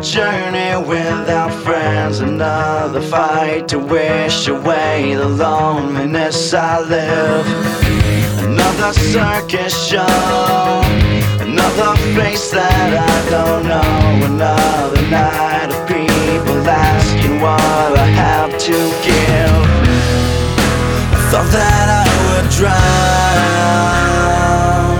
journey without friends, another fight to wish away the loneliness I live. Another circus show, another face that I don't know, another night of people asking what I have to give. I thought that I would drown,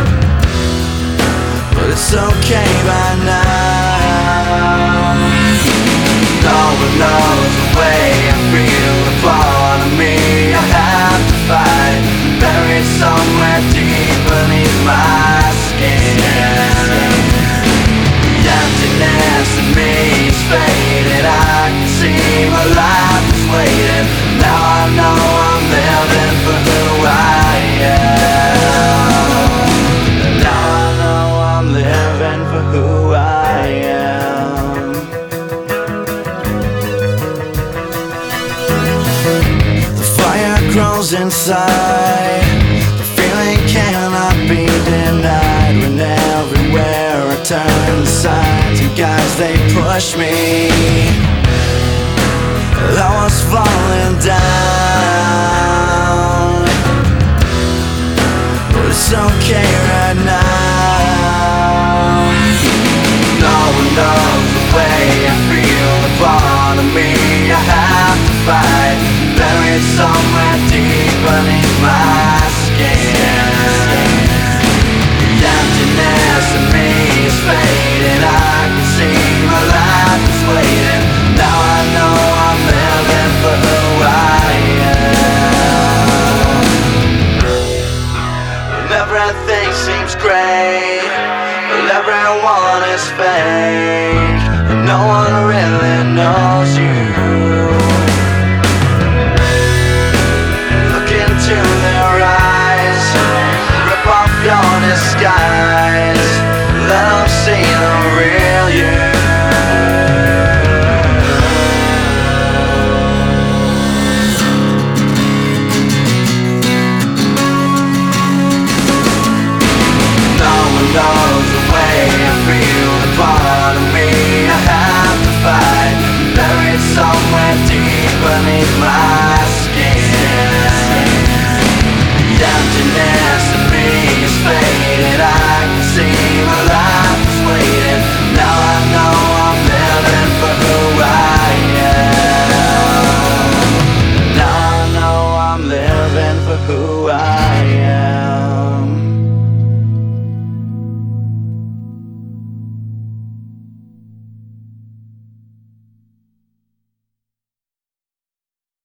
but it's okay by now. No one knows the way I feel, a part of me I have to fight, buried somewhere deep beneath my skin. The emptiness in me is faded, I can see my life is waiting. Now I know I'm living for who I am. Now I know I'm living for who I am. The fire grows inside, the feeling cannot be denied. When everywhere I turn, the signs and guides, they push me. I was falling down, but it's okay right now. No one knows the way I feel, a part of me I have to fight, buried somewhere deep beneath my skin. The emptiness in me is fading, I can see my life is waiting. Now I know I'm living for who I am. When everything seems great, well, everyone is fake, and no one really knows